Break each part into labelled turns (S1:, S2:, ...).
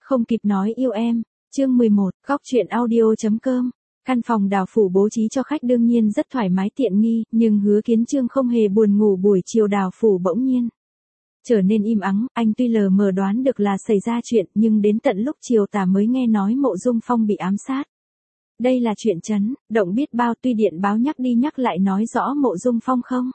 S1: Không kịp nói yêu em. Chương 11, góc truyện audio.com. Căn phòng Đào Phủ bố trí cho khách đương nhiên rất thoải mái tiện nghi, nhưng Hứa Kiến Chương không hề buồn ngủ. Buổi chiều Đào Phủ bỗng nhiên trở nên im ắng, anh tuy lờ mờ đoán được là xảy ra chuyện, nhưng đến tận lúc chiều tà mới nghe nói Mộ Dung Phong bị ám sát. Đây là chuyện chấn động biết bao, tuy điện báo nhắc đi nhắc lại nói rõ Mộ Dung Phong không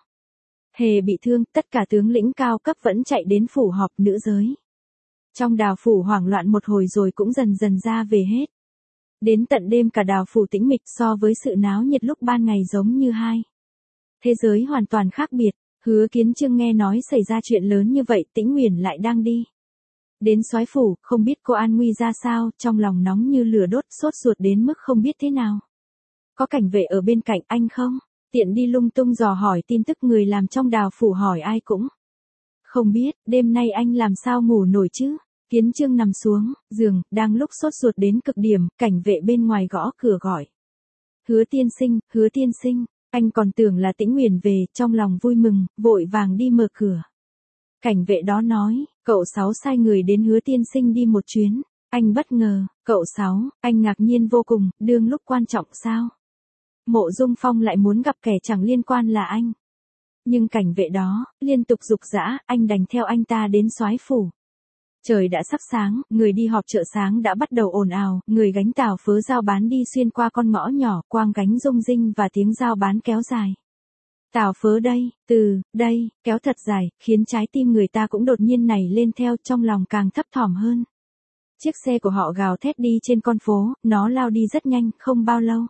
S1: hề bị thương, tất cả tướng lĩnh cao cấp vẫn chạy đến phủ họp nữ giới. Trong Đào Phủ hoảng loạn một hồi rồi cũng dần dần ra về hết. Đến tận đêm cả Đào Phủ tĩnh mịch, so với sự náo nhiệt lúc ban ngày giống như hai thế giới hoàn toàn khác biệt. Hứa Kiến Chương nghe nói xảy ra chuyện lớn như vậy, Tĩnh Uyển lại đang đi đến soái phủ, không biết cô an nguy ra sao, trong lòng nóng như lửa đốt, sốt ruột đến mức không biết thế nào. Có cảnh vệ ở bên cạnh anh không? Tiện đi lung tung dò hỏi tin tức, người làm trong Đào Phủ hỏi ai cũng không biết. Đêm nay anh làm sao ngủ nổi chứ? Kiến Chương nằm xuống giường, đang lúc sốt ruột đến cực điểm, cảnh vệ bên ngoài gõ cửa gọi. Hứa tiên sinh, Hứa tiên sinh. Anh còn tưởng là Tĩnh Uyển về, trong lòng vui mừng, vội vàng đi mở cửa. Cảnh vệ đó nói, cậu Sáu sai người đến Hứa tiên sinh đi một chuyến. Anh bất ngờ, cậu Sáu, anh ngạc nhiên vô cùng, đương lúc quan trọng sao? Mộ Dung Phong lại muốn gặp kẻ chẳng liên quan là anh. Nhưng cảnh vệ đó liên tục giục giã, anh đành theo anh ta đến soái phủ. Trời đã sắp sáng, người đi họp chợ sáng đã bắt đầu ồn ào, người gánh tàu phớ dao bán đi xuyên qua con ngõ nhỏ, quang gánh rung rinh và tiếng dao bán kéo dài. Tàu phớ đây, từ đây, kéo thật dài, khiến trái tim người ta cũng đột nhiên nảy lên theo, trong lòng càng thấp thỏm hơn. Chiếc xe của họ gào thét đi trên con phố, nó lao đi rất nhanh, không bao lâu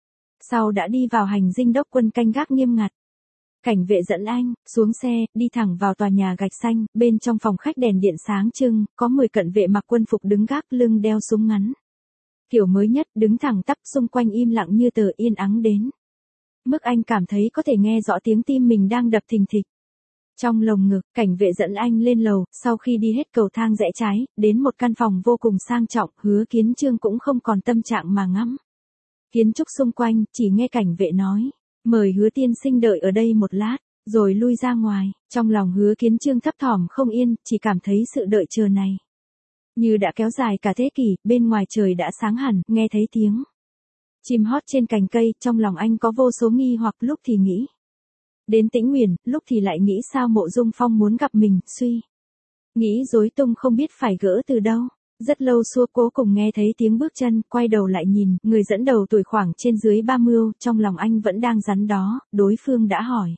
S1: sau đã đi vào hành dinh đốc quân canh gác nghiêm ngặt. Cảnh vệ dẫn anh xuống xe, đi thẳng vào tòa nhà gạch xanh, bên trong phòng khách đèn điện sáng trưng, có 10 cận vệ mặc quân phục đứng gác, lưng đeo súng ngắn kiểu mới nhất, đứng thẳng tắp, xung quanh im lặng như tờ, yên ắng đến mức anh cảm thấy có thể nghe rõ tiếng tim mình đang đập thình thịch trong lồng ngực. Cảnh vệ dẫn anh lên lầu, sau khi đi hết cầu thang rẽ trái, đến một căn phòng vô cùng sang trọng. Hứa Kiến Chương cũng không còn tâm trạng mà ngắm kiến trúc xung quanh, chỉ nghe cảnh vệ nói, mời Hứa tiên sinh đợi ở đây một lát, rồi lui ra ngoài. Trong lòng Hứa Kiến Chương thấp thỏm không yên, chỉ cảm thấy sự đợi chờ này như đã kéo dài cả thế kỷ. Bên ngoài trời đã sáng hẳn, nghe thấy tiếng chim hót trên cành cây, trong lòng anh có vô số nghi hoặc, lúc thì nghĩ đến Tĩnh Uyển, lúc thì lại nghĩ sao Mộ Dung Phong muốn gặp mình, suy nghĩ rối tung không biết phải gỡ từ đâu. Rất lâu xua cố cùng nghe thấy tiếng bước chân, quay đầu lại nhìn, người dẫn đầu tuổi khoảng trên dưới 30, trong lòng anh vẫn đang rắn đó, đối phương đã hỏi.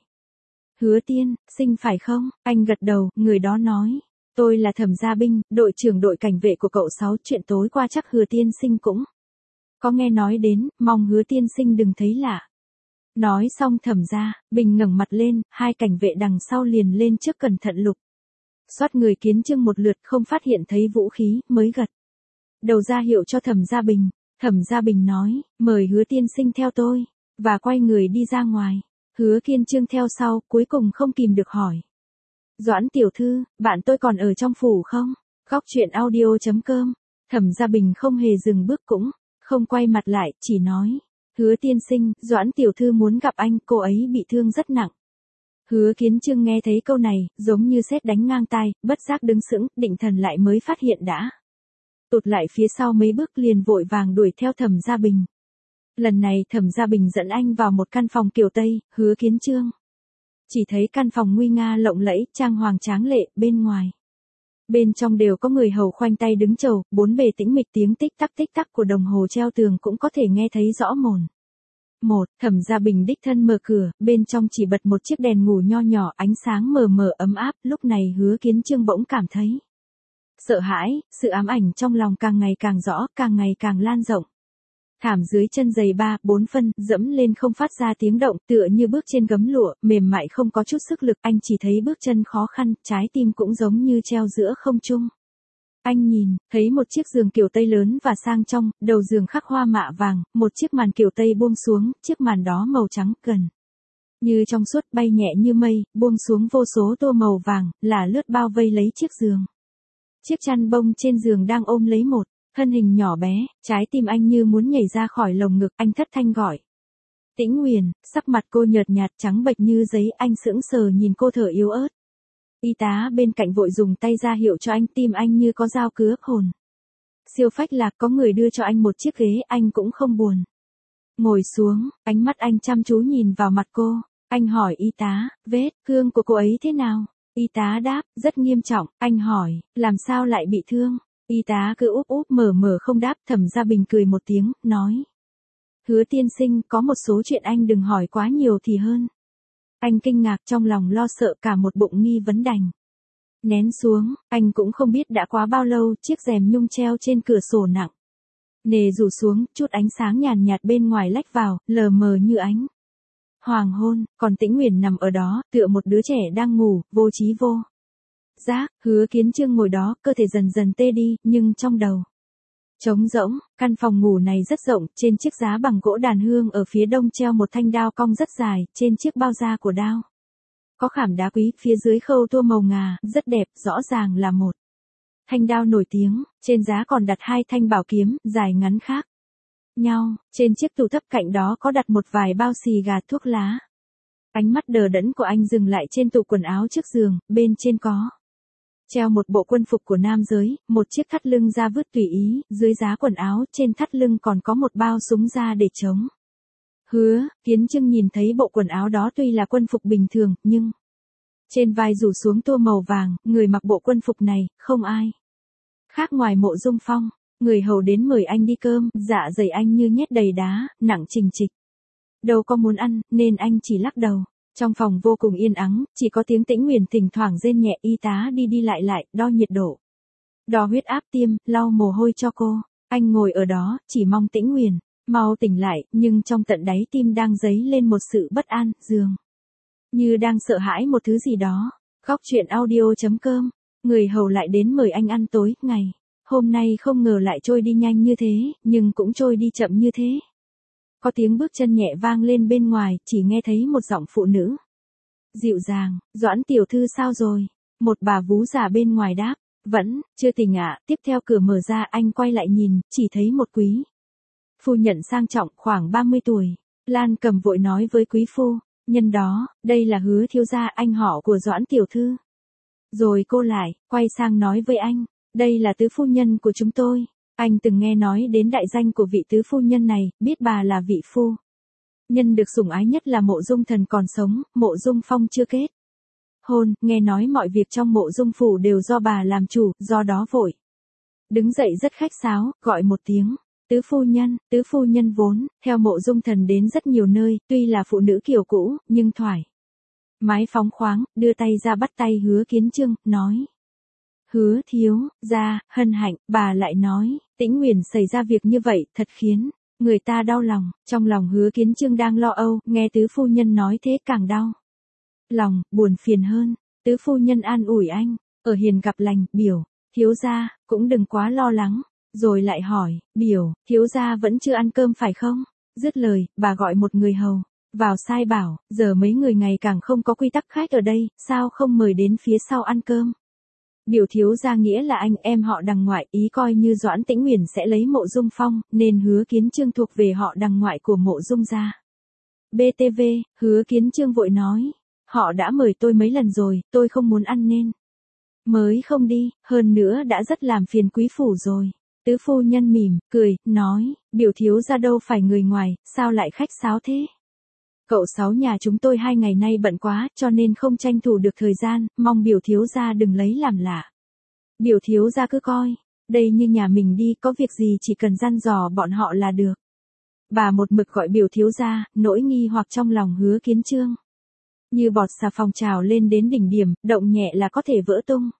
S1: Hứa tiên sinh phải không? Anh gật đầu, người đó nói. Tôi là Thẩm Gia Binh, đội trưởng đội cảnh vệ của cậu Sáu, chuyện tối qua chắc Hứa tiên sinh cũng có nghe nói đến, mong Hứa tiên sinh đừng thấy lạ. Nói xong Thẩm Gia Binh ngẩng mặt lên, hai cảnh vệ đằng sau liền lên trước cẩn thận lục soát người Kiến Chương một lượt, không phát hiện thấy vũ khí, mới gật đầu ra hiệu cho Thẩm Gia Bình. Thẩm Gia Bình nói, mời Hứa tiên sinh theo tôi, và quay người đi ra ngoài. Hứa Kiến Chương theo sau, cuối cùng không kìm được hỏi. Doãn tiểu thư, bạn tôi còn ở trong phủ không? Góc truyện audio.com. Thẩm Gia Bình không hề dừng bước, cũng không quay mặt lại, chỉ nói, Hứa tiên sinh, Doãn tiểu thư muốn gặp anh, cô ấy bị thương rất nặng. Hứa Kiến Chương nghe thấy câu này, giống như sét đánh ngang tai, bất giác đứng sững, định thần lại mới phát hiện đã tụt lại phía sau mấy bước, liền vội vàng đuổi theo Thẩm Gia Bình. Lần này Thẩm Gia Bình dẫn anh vào một căn phòng kiểu Tây. Hứa Kiến Chương chỉ thấy căn phòng nguy nga lộng lẫy, trang hoàng tráng lệ, bên trong đều có người hầu khoanh tay đứng chầu, bốn bề tĩnh mịch, tiếng tích tắc của đồng hồ treo tường cũng có thể nghe thấy rõ mồn một. Thẩm Gia Bình đích thân mở cửa, bên trong chỉ bật một chiếc đèn ngủ nho nhỏ, ánh sáng mờ mờ ấm áp. Lúc này Hứa Kiến Chương bỗng cảm thấy sợ hãi, sự ám ảnh trong lòng càng ngày càng rõ, càng ngày càng lan rộng. Thảm dưới chân dày 3-4 phân, dẫm lên không phát ra tiếng động, tựa như bước trên gấm lụa, mềm mại không có chút sức lực. Anh chỉ thấy bước chân khó khăn, trái tim cũng giống như treo giữa không trung. Anh nhìn, thấy một chiếc giường kiểu Tây lớn và sang trọng, đầu giường khắc hoa mạ vàng, một chiếc màn kiểu Tây buông xuống, chiếc màn đó màu trắng gần như trong suốt, bay nhẹ như mây, buông xuống vô số tua màu vàng, là lướt bao vây lấy chiếc giường. Chiếc chăn bông trên giường đang ôm lấy một thân hình nhỏ bé, trái tim anh như muốn nhảy ra khỏi lồng ngực, anh thất thanh gọi. Tĩnh Uyển, sắc mặt cô nhợt nhạt trắng bệch như giấy, anh sững sờ nhìn cô thở yếu ớt. Y tá bên cạnh vội dùng tay ra hiệu cho anh, tim anh như có dao cứa hồn. Siêu phách lạc, có người đưa cho anh một chiếc ghế, anh cũng không buồn. Ngồi xuống, ánh mắt anh chăm chú nhìn vào mặt cô. Anh hỏi y tá, vết thương của cô ấy thế nào? Y tá đáp, rất nghiêm trọng. Anh hỏi, làm sao lại bị thương? Y tá cứ úp úp mở mở không đáp. Thẩm Gia Bình cười một tiếng, nói. Hứa tiên sinh, có một số chuyện anh đừng hỏi quá nhiều thì hơn. Anh kinh ngạc, trong lòng lo sợ, cả một bụng nghi vấn đành nén xuống. Anh cũng không biết đã quá bao lâu, chiếc rèm nhung treo trên cửa sổ nặng nề rủ xuống, chút ánh sáng nhàn nhạt bên ngoài lách vào, lờ mờ như ánh hoàng hôn. Còn Tĩnh Uyển nằm ở đó, tựa một đứa trẻ đang ngủ, vô trí vô giác. Hứa Kiến Chương ngồi đó, cơ thể dần dần tê đi, nhưng trong đầu trống rỗng. Căn phòng ngủ này rất rộng, trên chiếc giá bằng gỗ đàn hương ở phía đông treo một thanh đao cong rất dài, trên chiếc bao da của đao có khảm đá quý, phía dưới khâu tua màu ngà, rất đẹp, rõ ràng là một thanh đao nổi tiếng. Trên giá còn đặt 2 thanh bảo kiếm, dài ngắn khác nhau. Trên chiếc tủ thấp cạnh đó có đặt một vài bao xì gà, thuốc lá. Ánh mắt đờ đẫn của anh dừng lại trên tủ quần áo trước giường, bên trên có treo một bộ quân phục của nam giới, một chiếc thắt lưng da vứt tùy ý, dưới giá quần áo, trên thắt lưng còn có một bao súng da để chống. Hứa Kiến Chương nhìn thấy bộ quần áo đó tuy là quân phục bình thường, nhưng trên vai rủ xuống tua màu vàng, người mặc bộ quân phục này, không ai khác ngoài Mộ Dung Phong. Người hầu đến mời anh đi cơm, dạ dày anh như nhét đầy đá, nặng trình trịch. Đâu có muốn ăn, nên anh chỉ lắc đầu. Trong phòng vô cùng yên ắng, chỉ có tiếng Tĩnh Uyển thỉnh thoảng rên nhẹ. Y tá đi đi lại, đo nhiệt độ, đo huyết áp, tiêm, lau mồ hôi cho cô. Anh ngồi ở đó, chỉ mong Tĩnh Uyển mau tỉnh lại, nhưng trong tận đáy tim đang dấy lên một sự bất an, dường như đang sợ hãi một thứ gì đó. Góc truyện audio.com. Người hầu lại đến mời anh ăn tối. Ngày hôm nay không ngờ lại trôi đi nhanh như thế, nhưng cũng trôi đi chậm như thế. Có tiếng bước chân nhẹ vang lên bên ngoài, chỉ nghe thấy một giọng phụ nữ dịu dàng, Doãn tiểu thư sao rồi? Một bà vú già bên ngoài đáp, vẫn chưa tỉnh ạ. Tiếp theo cửa mở ra, anh quay lại nhìn, chỉ thấy một quý phu nhận sang trọng, khoảng 30 tuổi. Lan Cầm vội nói với quý phu nhân đó, đây là Hứa thiếu gia, anh họ của Doãn tiểu thư. Rồi cô lại quay sang nói với anh, đây là tứ phu nhân của chúng tôi. Anh từng nghe nói đến đại danh của vị tứ phu nhân này, biết bà là vị phu nhân được sủng ái nhất là Mộ Dung Thần còn sống. Mộ Dung Phong chưa kết hôn, nghe nói mọi việc trong Mộ Dung phủ đều do bà làm chủ, do đó vội đứng dậy rất khách sáo, gọi một tiếng tứ phu nhân. Tứ phu nhân vốn theo Mộ Dung Thần đến rất nhiều nơi, tuy là phụ nữ kiểu cũ, nhưng thoải mái phóng khoáng, đưa tay ra bắt tay Hứa Kiến Chương, nói: Hứa thiếu gia, hân hạnh. Bà lại nói, Tĩnh Uyển xảy ra việc như vậy, thật khiến người ta đau lòng. Trong lòng Hứa Kiến Chương đang lo âu, nghe tứ phu nhân nói thế càng đau lòng, buồn phiền hơn. Tứ phu nhân an ủi anh, ở hiền gặp lành, biểu thiếu gia cũng đừng quá lo lắng. Rồi lại hỏi, biểu thiếu gia vẫn chưa ăn cơm phải không? Dứt lời, bà gọi một người hầu vào sai bảo, giờ mấy người ngày càng không có quy tắc khách ở đây, sao không mời đến phía sau ăn cơm? Biểu thiếu gia nghĩa là anh em họ Đằng ngoại, ý coi như Doãn Tĩnh Uyển sẽ lấy Mộ Dung Phong, nên Hứa Kiến Chương thuộc về họ Đằng ngoại của Mộ Dung gia. BTV, Hứa Kiến Chương vội nói, họ đã mời tôi mấy lần rồi, tôi không muốn ăn nên mới không đi, hơn nữa đã rất làm phiền quý phủ rồi. Tứ phu nhân mỉm cười, nói, biểu thiếu gia đâu phải người ngoài, sao lại khách sáo thế? Cậu Sáu nhà chúng tôi 2 ngày nay bận quá, cho nên không tranh thủ được thời gian, mong biểu thiếu gia đừng lấy làm lạ. Biểu thiếu gia cứ coi đây như nhà mình đi, có việc gì chỉ cần dặn dò bọn họ là được. Bà một mực gọi biểu thiếu gia, nỗi nghi hoặc trong lòng Hứa Kiến Chương như bọt xà phòng trào lên đến đỉnh điểm, động nhẹ là có thể vỡ tung.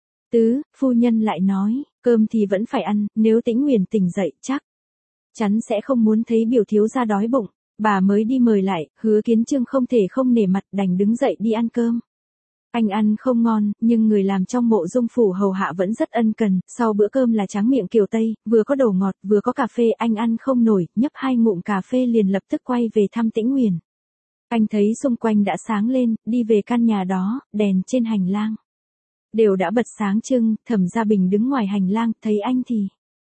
S1: Tứ phu nhân lại nói, cơm thì vẫn phải ăn, nếu Tĩnh Uyển tỉnh dậy chắc chắn sẽ không muốn thấy biểu thiếu gia đói bụng. Bà mới đi mời lại, Hứa Kiến Chương không thể không nể mặt, đành đứng dậy đi ăn cơm. Anh ăn không ngon, nhưng người làm trong Mộ Dung phủ hầu hạ vẫn rất ân cần. Sau bữa cơm là tráng miệng Kiều Tây, vừa có đồ ngọt, vừa có cà phê. Anh ăn không nổi, nhấp 2 ngụm cà phê liền lập tức quay về thăm Tĩnh Uyển. Anh thấy xung quanh đã sáng lên, đi về căn nhà đó, đèn trên hành lang đều đã bật sáng trưng. Thẩm Gia Bình đứng ngoài hành lang, thấy anh thì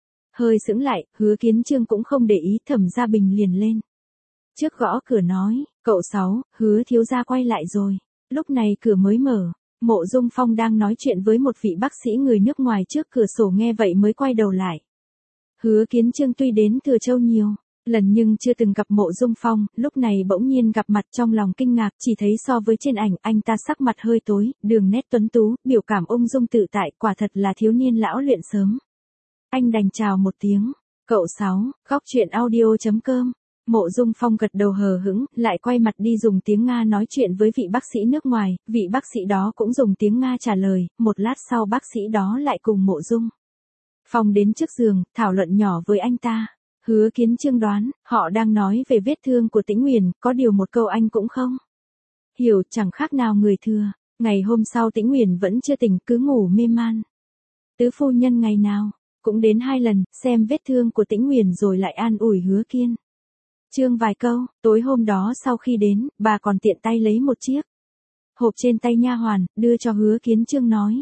S1: hơi sững lại. Hứa Kiến Chương cũng không để ý, Thẩm Gia Bình liền lên trước gõ cửa nói, cậu Sáu, Hứa thiếu gia quay lại rồi. Lúc này cửa mới mở, Mộ Dung Phong đang nói chuyện với một vị bác sĩ người nước ngoài trước cửa sổ, nghe vậy mới quay đầu lại. Hứa Kiến Chương tuy đến Thừa Châu nhiều lần nhưng chưa từng gặp Mộ Dung Phong, lúc này bỗng nhiên gặp mặt trong lòng kinh ngạc, chỉ thấy so với trên ảnh, anh ta sắc mặt hơi tối, đường nét tuấn tú, biểu cảm ung dung tự tại, quả thật là thiếu niên lão luyện sớm. Anh đành chào một tiếng, cậu Sáu, góc chuyện audio.com. Mộ Dung Phong gật đầu hờ hững, lại quay mặt đi dùng tiếng Nga nói chuyện với vị bác sĩ nước ngoài, vị bác sĩ đó cũng dùng tiếng Nga trả lời, một lát sau bác sĩ đó lại cùng Mộ Dung Phong đến trước giường, thảo luận nhỏ với anh ta. Hứa Kiến Chương đoán, họ đang nói về vết thương của Tĩnh Uyển, có điều một câu anh cũng không hiểu, chẳng khác nào người thừa. Ngày hôm sau Tĩnh Uyển vẫn chưa tỉnh, cứ ngủ mê man. Tứ phu nhân ngày nào cũng đến 2 lần, xem vết thương của Tĩnh Uyển rồi lại an ủi Hứa Kiến Chương vài câu. Tối hôm đó sau khi đến, bà còn tiện tay lấy một chiếc hộp trên tay nha hoàn, đưa cho Hứa Kiến Chương nói: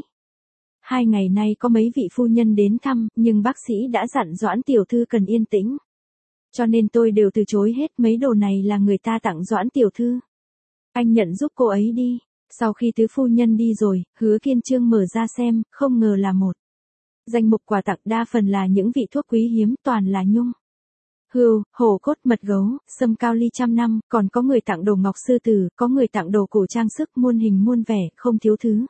S1: 2 ngày nay có mấy vị phu nhân đến thăm, nhưng bác sĩ đã dặn Doãn tiểu thư cần yên tĩnh. Cho nên tôi đều từ chối hết, mấy đồ này là người ta tặng Doãn tiểu thư. Anh nhận giúp cô ấy đi. Sau khi tứ phu nhân đi rồi, Hứa Kiến Chương mở ra xem, không ngờ là một danh mục quà tặng, đa phần là những vị thuốc quý hiếm, toàn là nhung hươu, hổ cốt, mật gấu, sâm cao ly trăm năm, còn có người tặng đồ ngọc sư tử, có người tặng đồ cổ trang sức muôn hình muôn vẻ, không thiếu thứ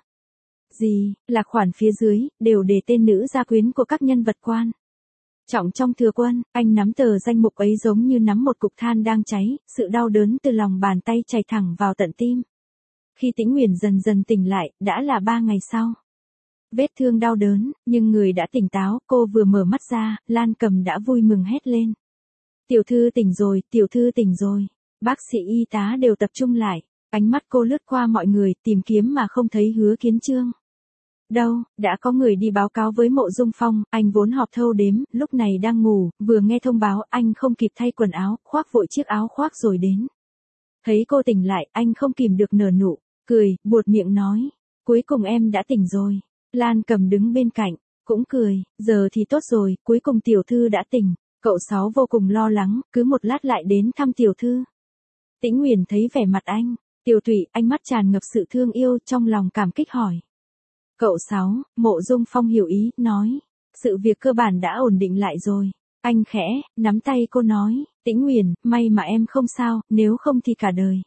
S1: gì. Là khoản phía dưới đều đề tên nữ gia quyến của các nhân vật quan trọng trong Thừa Quân. Anh nắm tờ danh mục ấy giống như nắm một cục than đang cháy, sự đau đớn từ lòng bàn tay chảy thẳng vào tận tim. Khi Tĩnh Uyển dần dần tỉnh lại, đã là 3 ngày sau. Vết thương đau đớn, nhưng người đã tỉnh táo, cô vừa mở mắt ra, Lan Cầm đã vui mừng hét lên: tiểu thư tỉnh rồi, tiểu thư tỉnh rồi. Bác sĩ y tá đều tập trung lại, ánh mắt cô lướt qua mọi người, tìm kiếm mà không thấy Hứa Kiến Chương đâu. Đã có người đi báo cáo với Mộ Dung Phong, anh vốn họp thâu đếm, lúc này đang ngủ, vừa nghe thông báo, anh không kịp thay quần áo, khoác vội chiếc áo khoác rồi đến. Thấy cô tỉnh lại, anh không kìm được nở nụ cười, buột miệng nói: cuối cùng em đã tỉnh rồi. Lan Cầm đứng bên cạnh, cũng cười: giờ thì tốt rồi, cuối cùng tiểu thư đã tỉnh. Cậu Sáu vô cùng lo lắng, cứ một lát lại đến thăm tiểu thư. Tĩnh Uyển thấy vẻ mặt anh, Tiểu Thủy, ánh mắt tràn ngập sự thương yêu, trong lòng cảm kích hỏi: cậu Sáu. Mộ Dung Phong hiểu ý, nói: sự việc cơ bản đã ổn định lại rồi. Anh khẽ nắm tay cô nói: Tĩnh Uyển, may mà em không sao, nếu không thì cả đời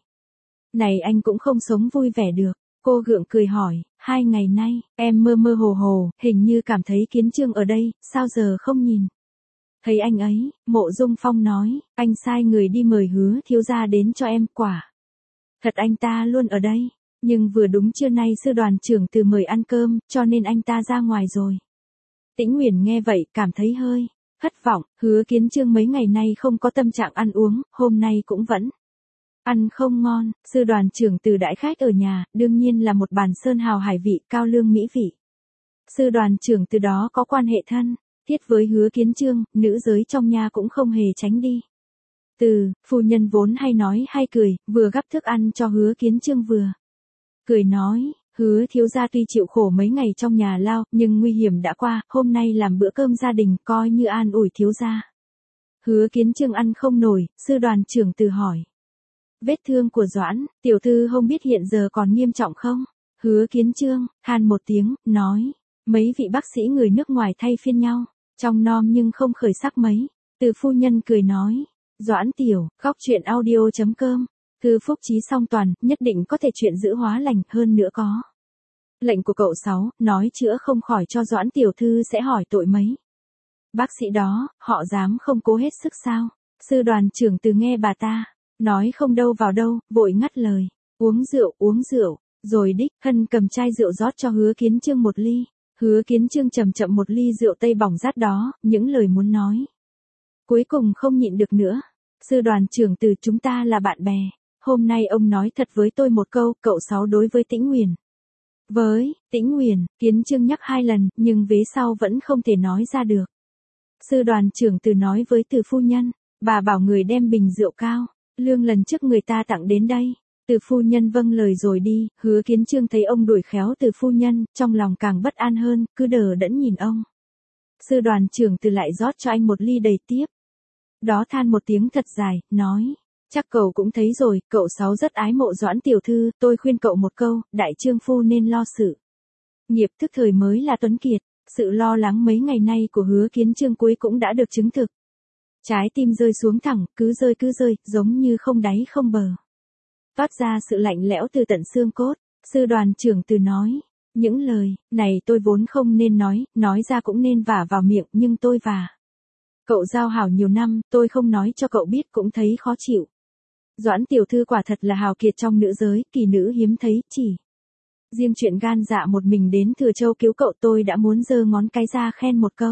S1: này anh cũng không sống vui vẻ được. Cô gượng cười hỏi: 2 ngày nay, em mơ mơ hồ hồ, hình như cảm thấy Kiến Chương ở đây, sao giờ không nhìn thấy anh ấy? Mộ Dung Phong nói: anh sai người đi mời Hứa thiếu gia đến cho em, quả thật anh ta luôn ở đây, nhưng vừa đúng trưa nay sư đoàn trưởng Từ mời ăn cơm, cho nên anh ta ra ngoài rồi. Tĩnh Uyển nghe vậy, cảm thấy hơi thất vọng. Hứa Kiến Chương mấy ngày nay không có tâm trạng ăn uống, hôm nay cũng vẫn ăn không ngon. Sư đoàn trưởng Từ đãi khách ở nhà, đương nhiên là một bàn sơn hào hải vị, cao lương mỹ vị. Sư đoàn trưởng Từ đó có quan hệ thân thiết với Hứa Kiến Chương, nữ giới trong nhà cũng không hề tránh đi. Từ phu nhân vốn hay nói hay cười, vừa gắp thức ăn cho Hứa Kiến Chương vừa cười nói: Hứa thiếu gia tuy chịu khổ mấy ngày trong nhà lao, nhưng nguy hiểm đã qua, hôm nay làm bữa cơm gia đình, coi như an ủi thiếu gia. Hứa Kiến Chương ăn không nổi, sư đoàn trưởng Từ hỏi: vết thương của Doãn tiểu thư không biết hiện giờ còn nghiêm trọng không? Hứa Kiến Chương than một tiếng, nói: mấy vị bác sĩ người nước ngoài thay phiên nhau, trong nom nhưng không khởi sắc mấy. Từ phu nhân cười nói: Doãn tiểu, góc chuyện audio.com. Thư phúc chí song toàn, nhất định có thể chuyện giữ hóa lành, hơn nữa có lệnh của cậu Sáu, nói chữa không khỏi cho Doãn tiểu thư sẽ hỏi tội mấy bác sĩ đó, họ dám không cố hết sức sao? Sư đoàn trưởng Từ nghe bà ta nói không đâu vào đâu, vội ngắt lời: uống rượu, rồi đích thân cầm chai rượu rót cho Hứa Kiến Chương một ly. Hứa Kiến Chương chậm chậm một ly rượu tây bỏng rát đó, những lời muốn nói cuối cùng không nhịn được nữa. Sư đoàn trưởng Từ, chúng ta là bạn bè, hôm nay ông nói thật với tôi một câu, cậu Sáu đối với Tĩnh Uyển. Với Tĩnh Uyển, Kiến Chương nhắc 2 lần, nhưng vế sau vẫn không thể nói ra được. Sư đoàn trưởng Từ nói với Từ phu nhân, bà bảo người đem bình rượu cao lương lần trước người ta tặng đến đây. Từ phu nhân vâng lời rồi đi. Hứa Kiến Chương thấy ông đuổi khéo Từ phu nhân, trong lòng càng bất an hơn, cứ đờ đẫn nhìn ông. Sư đoàn trưởng Từ lại rót cho anh một ly đầy tiếp. Đó than một tiếng thật dài, nói: chắc cậu cũng thấy rồi, cậu Sáu rất ái mộ Doãn tiểu thư, tôi khuyên cậu một câu, đại trương phu nên lo sự nghiệp, thức thời mới là tuấn kiệt. Sự lo lắng mấy ngày nay của Hứa Kiến Trương cuối cũng đã được chứng thực. Trái tim rơi xuống thẳng, cứ rơi, giống như không đáy không bờ. Toát ra sự lạnh lẽo từ tận xương cốt. Sư đoàn trưởng Từ nói, những lời này tôi vốn không nên nói ra cũng nên vả vào miệng, nhưng tôi vả. Cậu giao hảo nhiều năm, tôi không nói cho cậu biết cũng thấy khó chịu. Doãn tiểu thư quả thật là hào kiệt trong nữ giới, kỳ nữ hiếm thấy, chỉ riêng chuyện gan dạ một mình đến Thừa Châu cứu cậu tôi đã muốn giơ ngón cái ra khen một câu.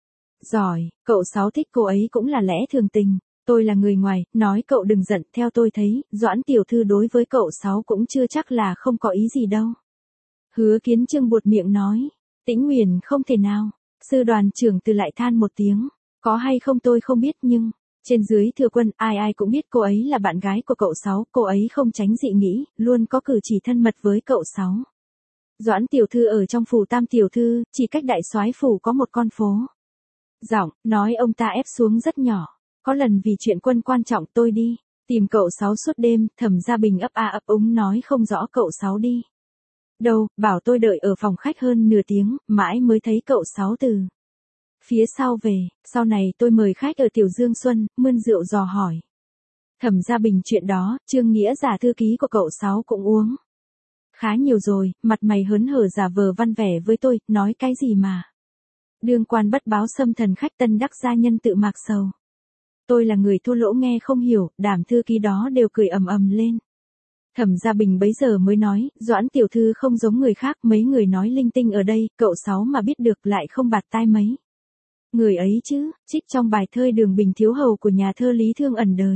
S1: Giỏi, cậu Sáu thích cô ấy cũng là lẽ thường tình. Tôi là người ngoài, nói cậu đừng giận, theo tôi thấy, Doãn tiểu thư đối với cậu Sáu cũng chưa chắc là không có ý gì đâu. Hứa Kiến Trương buột miệng nói, Tĩnh Huyền không thể nào. Sư đoàn trưởng Từ lại than một tiếng, có hay không tôi không biết nhưng, trên dưới Thừa Quân ai cũng biết cô ấy là bạn gái của cậu Sáu, cô ấy không tránh dị nghĩ, luôn có cử chỉ thân mật với cậu Sáu. Doãn tiểu thư ở trong phủ Tam tiểu thư, chỉ cách đại soái phủ có một con phố. Giọng nói ông ta ép xuống rất nhỏ. Có lần vì chuyện quân quan trọng tôi đi tìm cậu Sáu suốt đêm, Thẩm Gia Bình ấp a ấp úng nói không rõ cậu Sáu đi đâu, bảo tôi đợi ở phòng khách hơn nửa tiếng, mãi mới thấy cậu Sáu từ phía sau về. Sau này tôi mời khách ở Tiểu Dương Xuân, mươn rượu dò hỏi Thẩm Gia Bình chuyện đó, Trương Nghĩa giả thư ký của cậu Sáu cũng uống khá nhiều rồi, mặt mày hớn hở giả vờ văn vẻ với tôi, nói cái gì mà đương quan bất báo xâm thần khách tân đắc gia nhân tự mạc sầu. Tôi là người thua lỗ nghe không hiểu, đàm thư ký đó đều cười ầm ầm lên. Thẩm Gia Bình bấy giờ mới nói, Doãn tiểu thư không giống người khác, mấy người nói linh tinh ở đây, cậu Sáu mà biết được lại không bạt tai mấy người ấy chứ. Trích trong bài thơ Đường Bình Thiếu Hầu của nhà thơ Lý Thương Ẩn đời.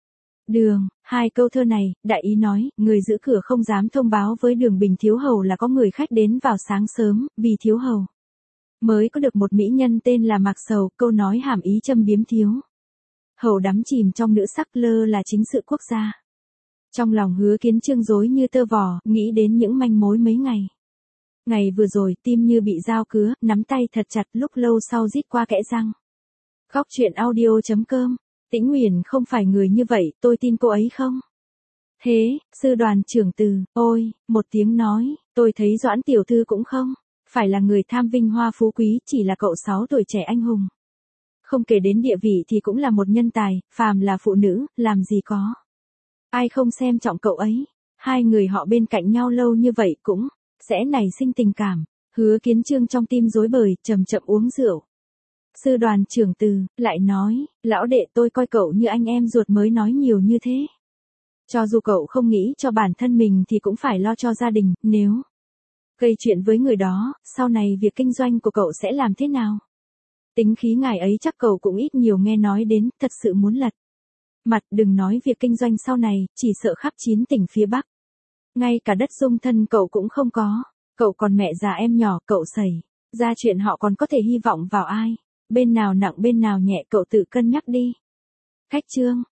S1: Đường, hai câu thơ này, đại ý nói, người giữ cửa không dám thông báo với Đường Bình Thiếu Hầu là có người khách đến vào sáng sớm, vì Thiếu Hầu mới có được một mỹ nhân tên là Mạc Sầu, câu nói hàm ý châm biếm Thiếu Hầu đắm chìm trong nữ sắc, lơ là chính sự quốc gia. Trong lòng Hứa Kiến Trương rối như tơ vò, nghĩ đến những manh mối mấy ngày. Ngày vừa rồi, tim như bị dao cứa, nắm tay thật chặt, lúc lâu sau rít qua kẽ răng. Góc truyện audio.com. Tĩnh Huyền không phải người như vậy, tôi tin cô ấy không? Thế, sư đoàn trưởng Từ, ôi, một tiếng nói, tôi thấy Doãn tiểu thư cũng không phải là người tham vinh hoa phú quý, chỉ là cậu Sáu tuổi trẻ anh hùng. Không kể đến địa vị thì cũng là một nhân tài, phàm là phụ nữ, làm gì có ai không xem trọng cậu ấy. Hai người họ bên cạnh nhau lâu như vậy cũng sẽ nảy sinh tình cảm. Hứa Kiến Trương trong tim rối bời, chậm chậm uống rượu. Sư đoàn trưởng Từ lại nói, lão đệ tôi coi cậu như anh em ruột mới nói nhiều như thế. Cho dù cậu không nghĩ cho bản thân mình thì cũng phải lo cho gia đình, nếu gây chuyện với người đó, sau này việc kinh doanh của cậu sẽ làm thế nào? Tính khí ngài ấy chắc cậu cũng ít nhiều nghe nói đến, thật sự muốn lật mặt, đừng nói việc kinh doanh sau này, chỉ sợ khắp 9 tỉnh phía Bắc. Ngay cả đất dung thân cậu cũng không có, cậu còn mẹ già em nhỏ, cậu xảy ra chuyện họ còn có thể hy vọng vào ai? Bên nào nặng bên nào nhẹ cậu tự cân nhắc đi. Khách Trương,